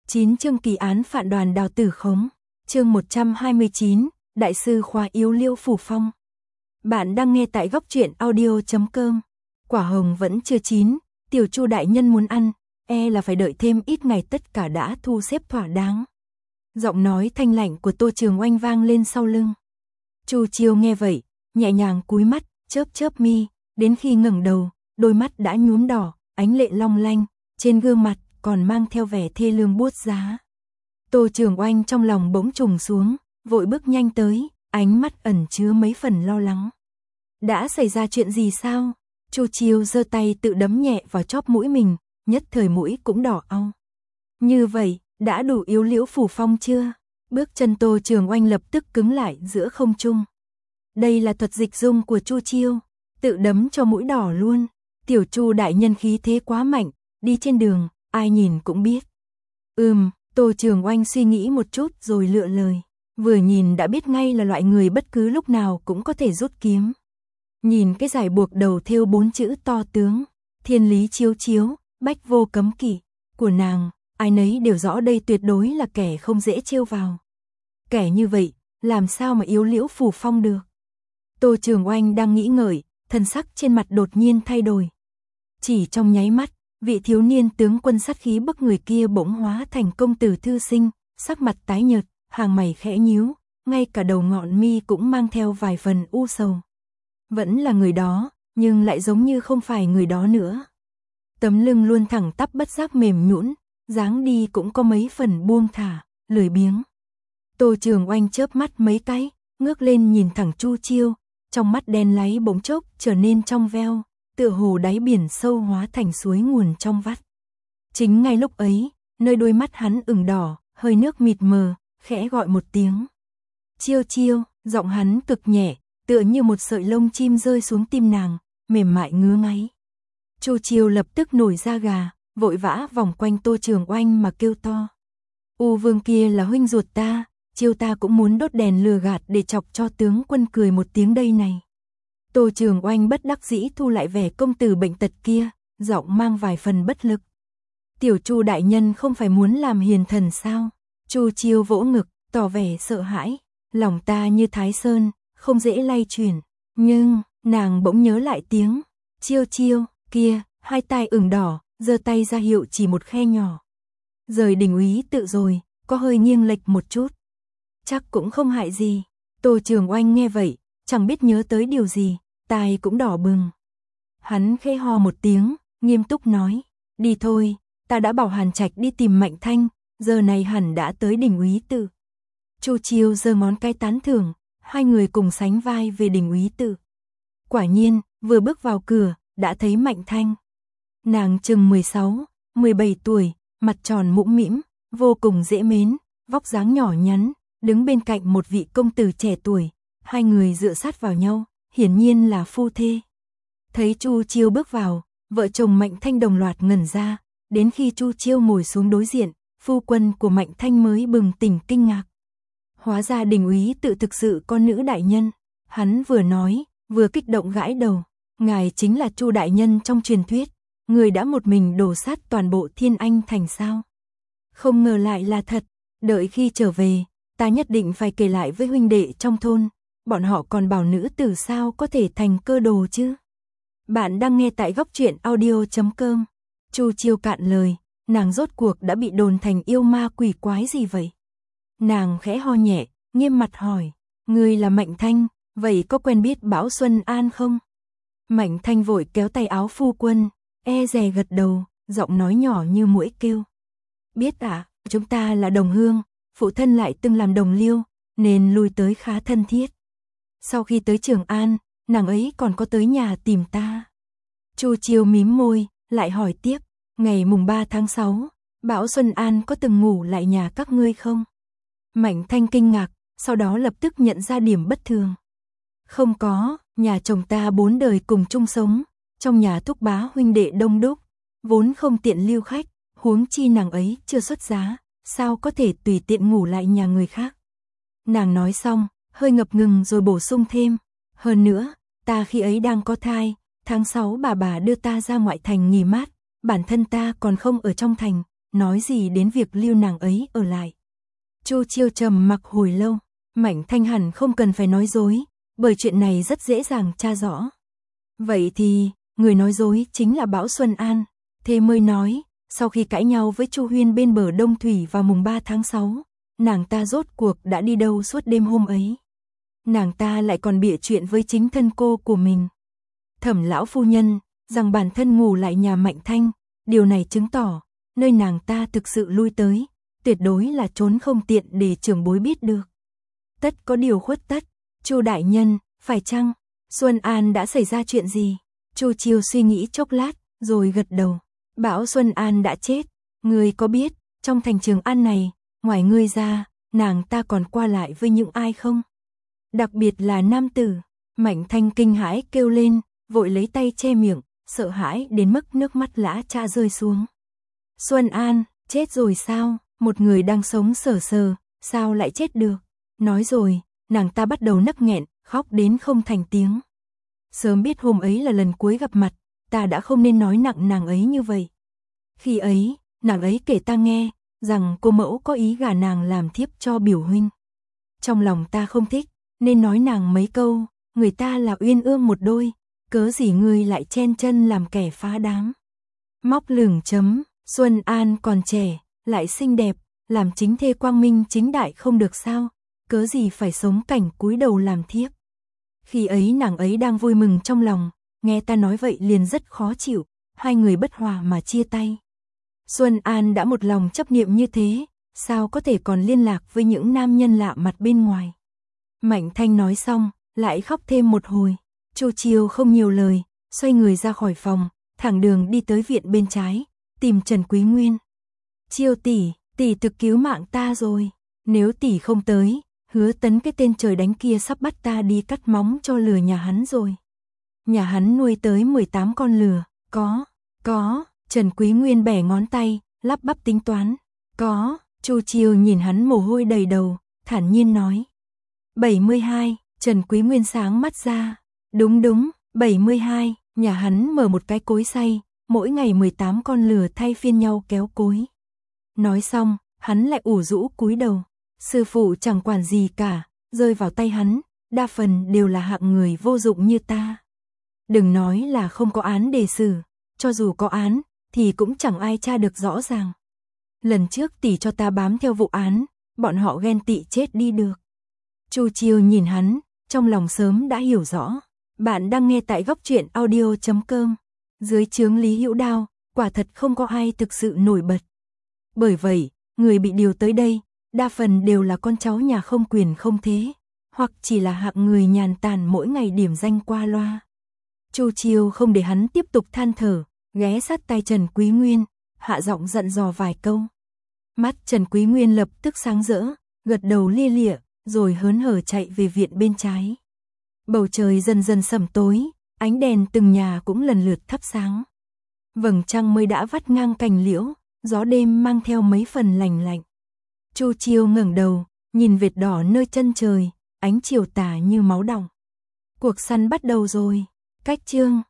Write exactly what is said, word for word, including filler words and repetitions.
chín chương kỳ án phản đoàn Đào Tử Khống. Chương một trăm hai mươi chín, Đại sư khóa yếu Liễu Phủ Phong. Bạn đang nghe tại góc truyện audio chấm com. Quả hồng vẫn chưa chín, tiểu Chu đại nhân muốn ăn, e là phải đợi thêm ít ngày tất cả đã thu xếp thỏa đáng. Giọng nói thanh lạnh của Tô Trường Oanh vang lên sau lưng. Chu Chiêu nghe vậy, nhẹ nhàng cúi mắt, chớp chớp mi, đến khi ngẩng đầu, đôi mắt đã nhuốm đỏ, ánh lệ long lanh, trên gương mặt còn mang theo vẻ thê lương buốt giá. Tô Trường Oanh trong lòng bỗng trùng xuống, vội bước nhanh tới, ánh mắt ẩn chứa mấy phần lo lắng. Đã xảy ra chuyện gì sao? Chu Chiêu giơ tay tự đấm nhẹ vào chóp mũi mình, nhất thời mũi cũng đỏ au. Như vậy, đã đủ yếu Liễu Phủ Phong chưa? Bước chân Tô Trường Oanh lập tức cứng lại giữa không trung. Đây là thuật dịch dung của Chu Chiêu, tự đấm cho mũi đỏ luôn. Tiểu Chu đại nhân khí thế quá mạnh, đi trên đường, ai nhìn cũng biết. Ừm, Tô Trường Oanh suy nghĩ một chút rồi lựa lời. Vừa nhìn đã biết ngay là loại người bất cứ lúc nào cũng có thể rút kiếm. Nhìn cái giải buộc đầu thêu bốn chữ to tướng, thiên lý chiếu chiếu, bách vô cấm kỵ của nàng, ai nấy đều rõ đây tuyệt đối là kẻ không dễ trêu vào. Kẻ như vậy, làm sao mà yếu Liễu Phủ Phong được? Tô Trường Oanh đang nghĩ ngợi, thần sắc trên mặt đột nhiên thay đổi. Chỉ trong nháy mắt, vị thiếu niên tướng quân sát khí bức người kia bỗng hóa thành công tử thư sinh, sắc mặt tái nhợt, hàng mày khẽ nhíu, ngay cả đầu ngọn mi cũng mang theo vài phần u sầu. Vẫn là người đó, nhưng lại giống như không phải người đó nữa. Tấm lưng luôn thẳng tắp bất giác mềm nhũn, dáng đi cũng có mấy phần buông thả, lười biếng. Tô Trường Oanh chớp mắt mấy cái, ngước lên nhìn thẳng Chu Chiêu, trong mắt đen láy bỗng chốc trở nên trong veo, tựa hồ đáy biển sâu hóa thành suối nguồn trong vắt. Chính ngay lúc ấy, nơi đôi mắt hắn ửng đỏ, hơi nước mịt mờ, khẽ gọi một tiếng. Chiêu Chiêu, giọng hắn cực nhẹ, tựa như một sợi lông chim rơi xuống tim nàng, mềm mại ngứa ngáy. Chu Chiêu lập tức nổi da gà, vội vã vòng quanh Tô Trường Oanh mà kêu to. U Vương kia là huynh ruột ta, Chiêu ta cũng muốn đốt đèn lừa gạt để chọc cho tướng quân cười một tiếng đây này. Tô Trường Oanh bất đắc dĩ thu lại vẻ công tử bệnh tật kia, giọng mang vài phần bất lực. Tiểu Chu đại nhân không phải muốn làm hiền thần sao? Chu Chiêu vỗ ngực, tỏ vẻ sợ hãi, lòng ta như Thái Sơn, không dễ lay chuyển. Nhưng, nàng bỗng nhớ lại tiếng, Chiêu Chiêu, kia, hai tai ửng đỏ, giơ tay ra hiệu chỉ một khe nhỏ. Rời đình úy tự rồi, có hơi nghiêng lệch một chút. Chắc cũng không hại gì. Tô Trường Oanh nghe vậy, chẳng biết nhớ tới điều gì, tai cũng đỏ bừng. Hắn khẽ ho một tiếng, nghiêm túc nói, đi thôi, ta đã bảo Hàn Trạch đi tìm Mạnh Thanh, giờ này hẳn đã tới đình úy tự. Chu Chiêu giơ ngón cái tán thưởng, hai người cùng sánh vai về đình úy tự. Quả nhiên, vừa bước vào cửa, đã thấy Mạnh Thanh. Nàng chừng mười sáu, mười bảy tuổi, mặt tròn mũm mĩm, vô cùng dễ mến, vóc dáng nhỏ nhắn, đứng bên cạnh một vị công tử trẻ tuổi, hai người dựa sát vào nhau, hiển nhiên là phu thê. Thấy Chu Chiêu bước vào, vợ chồng Mạnh Thanh đồng loạt ngẩn ra, đến khi Chu Chiêu ngồi xuống đối diện, phu quân của Mạnh Thanh mới bừng tỉnh kinh ngạc. Hóa ra đình úy tự thực sự con nữ đại nhân, hắn vừa nói, vừa kích động gãi đầu, ngài chính là Chu đại nhân trong truyền thuyết, người đã một mình đổ sát toàn bộ Thiên Anh thành sao? Không ngờ lại là thật, đợi khi trở về, ta nhất định phải kể lại với huynh đệ trong thôn, bọn họ còn bảo nữ tử sao có thể thành cơ đồ chứ? Bạn đang nghe tại góc truyện audio chấm com. Chu Chiêu cạn lời, nàng rốt cuộc đã bị đồn thành yêu ma quỷ quái gì vậy? Nàng khẽ ho nhẹ, nghiêm mặt hỏi, ngươi là Mạnh Thanh, vậy có quen biết Bảo Xuân An không? Mạnh Thanh vội kéo tay áo phu quân, e dè gật đầu, giọng nói nhỏ như muỗi kêu. Biết ạ, à, chúng ta là đồng hương, phụ thân lại từng làm đồng liêu, nên lui tới khá thân thiết. Sau khi tới Trường An, nàng ấy còn có tới nhà tìm ta. Chu Chiêu mím môi, lại hỏi tiếp, ngày mùng ba tháng sáu, Bảo Xuân An có từng ngủ lại nhà các ngươi không? Mạnh Thanh kinh ngạc, sau đó lập tức nhận ra điểm bất thường. Không có, nhà chồng ta bốn đời cùng chung sống, trong nhà thúc bá huynh đệ đông đúc, vốn không tiện lưu khách, huống chi nàng ấy chưa xuất giá, sao có thể tùy tiện ngủ lại nhà người khác. Nàng nói xong, hơi ngập ngừng rồi bổ sung thêm, hơn nữa, ta khi ấy đang có thai, tháng sáu bà bà đưa ta ra ngoại thành nghỉ mát, bản thân ta còn không ở trong thành, nói gì đến việc lưu nàng ấy ở lại. Chu Chiêu trầm mặc hồi lâu, Mạnh Thanh hẳn không cần phải nói dối, bởi chuyện này rất dễ dàng tra rõ. Vậy thì, người nói dối chính là Bão Xuân An, Thê mới nói, sau khi cãi nhau với Chu Huyên bên bờ Đông Thủy vào mùng ba tháng sáu, nàng ta rốt cuộc đã đi đâu suốt đêm hôm ấy. Nàng ta lại còn bịa chuyện với chính thân cô của mình. Thẩm lão phu nhân, rằng bản thân ngủ lại nhà Mạnh Thanh, điều này chứng tỏ, nơi nàng ta thực sự lui tới, tuyệt đối là trốn không tiện để trưởng bối biết được. Tất có điều khuất tất, Chu đại nhân, phải chăng, Xuân An đã xảy ra chuyện gì? Chu Chiêu suy nghĩ chốc lát, rồi gật đầu. Bão Xuân An đã chết, ngươi có biết, trong thành Trường An này, ngoài ngươi ra, nàng ta còn qua lại với những ai không? Đặc biệt là nam tử. Mạnh Thanh kinh hãi kêu lên, vội lấy tay che miệng, sợ hãi đến mức nước mắt lã chã rơi xuống. Xuân An, chết rồi sao? Một người đang sống sờ sờ, sao lại chết được? Nói rồi, nàng ta bắt đầu nấc nghẹn, khóc đến không thành tiếng. Sớm biết hôm ấy là lần cuối gặp mặt, ta đã không nên nói nặng nàng ấy như vậy. Khi ấy, nàng ấy kể ta nghe, rằng cô mẫu có ý gả nàng làm thiếp cho biểu huynh. Trong lòng ta không thích, nên nói nàng mấy câu, người ta là uyên ương một đôi, cớ gì ngươi lại chen chân làm kẻ phá đám. Móc lửng chấm, Xuân An còn trẻ, lại xinh đẹp, làm chính thê quang minh chính đại không được sao, cớ gì phải sống cảnh cúi đầu làm thiếp. Khi ấy nàng ấy đang vui mừng trong lòng, nghe ta nói vậy liền rất khó chịu, hai người bất hòa mà chia tay. Xuân An đã một lòng chấp niệm như thế, sao có thể còn liên lạc với những nam nhân lạ mặt bên ngoài. Mạnh Thanh nói xong, lại khóc thêm một hồi. Chu Chiêu không nhiều lời, xoay người ra khỏi phòng, thẳng đường đi tới viện bên trái, tìm Trần Quý Nguyên. Chiêu tỷ, tỷ thực cứu mạng ta rồi, nếu tỷ không tới, Hứa Tấn cái tên trời đánh kia sắp bắt ta đi cắt móng cho lừa nhà hắn rồi. Nhà hắn nuôi tới mười tám con lừa, có, có, Trần Quý Nguyên bẻ ngón tay, lắp bắp tính toán, có, Chu Chiêu nhìn hắn mồ hôi đầy đầu, thản nhiên nói. bảy mươi hai, Trần Quý Nguyên sáng mắt ra, đúng đúng, bảy mươi hai, nhà hắn mở một cái cối xay, mỗi ngày mười tám con lừa thay phiên nhau kéo cối. Nói xong, hắn lại ủ rũ cúi đầu, sư phụ chẳng quản gì cả, rơi vào tay hắn, đa phần đều là hạng người vô dụng như ta. Đừng nói là không có án đề xử, cho dù có án, thì cũng chẳng ai tra được rõ ràng. Lần trước tỷ cho ta bám theo vụ án, bọn họ ghen tị chết đi được. Chu Chiêu nhìn hắn, trong lòng sớm đã hiểu rõ. Bạn đang nghe tại góc truyện audio chấm com. Dưới trướng Lý Hữu Đao, quả thật không có ai thực sự nổi bật. Bởi vậy, người bị điều tới đây, đa phần đều là con cháu nhà không quyền không thế, hoặc chỉ là hạng người nhàn tản mỗi ngày điểm danh qua loa. Chu Chiêu không để hắn tiếp tục than thở, ghé sát tai Trần Quý Nguyên, hạ giọng dặn dò vài câu. Mắt Trần Quý Nguyên lập tức sáng rỡ, gật đầu lia lịa, rồi hớn hở chạy về viện bên trái. Bầu trời dần dần sẩm tối, ánh đèn từng nhà cũng lần lượt thắp sáng. Vầng trăng mới đã vắt ngang cành liễu, gió đêm mang theo mấy phần lành lạnh. Chu Chiêu ngẩng đầu, nhìn vệt đỏ nơi chân trời, ánh chiều tà như máu đọng. Cuộc săn bắt đầu rồi. Cách chương